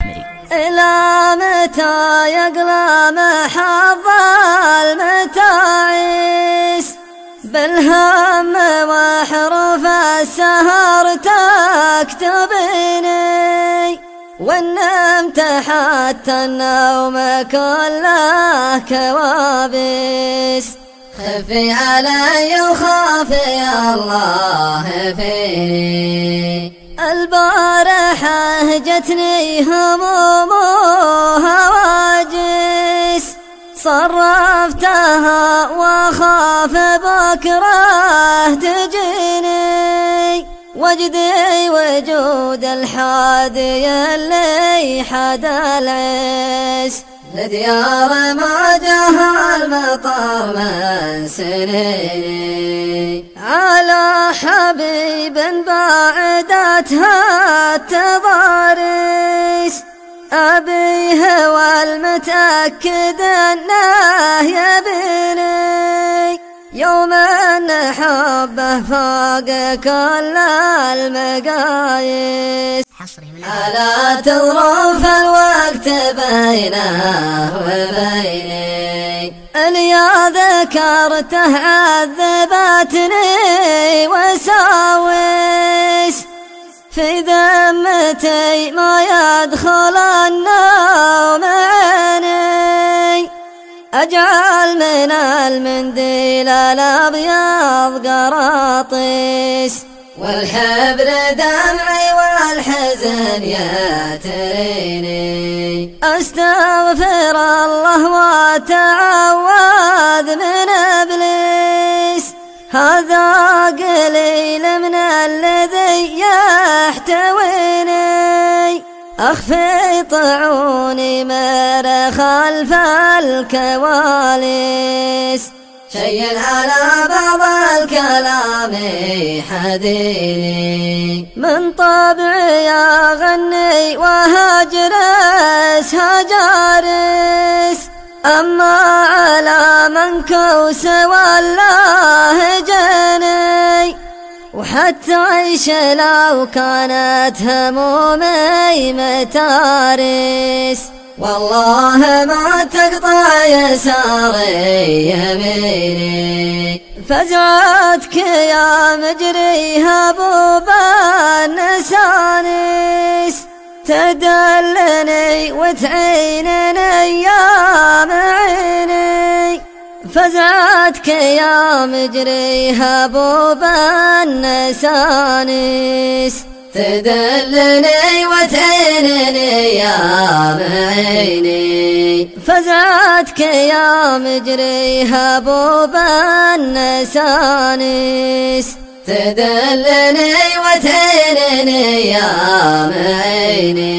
المحمري. إلى متى يقلى محظ المتاعيس بالهم وحروف السهر تكتبيني، وإن نمت حتى النوم كله كوابيس. خفي علي وخافي الله فيني، البارحة جتني هموم وهواجس صرفتها وخاف بكره تجيني، وجدي وجود الحادي اللي حدا العيس لديار ما جه المطر من سنيني، على حبيب بعدتها التضاريس أبيه والمتأكد أنه يبيني، يوم أن حبه فوق كل المقاييس. على تظروف الوقت بينه وبيني، اليا ذكرته عذبتني وساويس، في ذمتي ما يدخل النوم عيني، أجعل من المنديل الأبيض قراطيس، والحبر دمعي والحزن يتريني، أستغفر الله وأتعوذ من إبليس، هذا قليل من الذي يحتويني، أخفي طعوني مر خلف الكواليس، شيء على بعض الكلام حديني، من طبعي أغني وهجرس هجارس، أما على من كوس والله جني، وحتى عيش لو كانت همومي متارس، والله ما تقطع يساري يميني، فزعتك يا مجريها بوبا النسانيس، تدلني وتعينني يا معيني، فزعتك يا مجريها بوبا النسانيس، تدلني وتعينني يا معيني، فزعتك يا مجريها بوبا النسانيس، تدلني وتعينني يا معيني.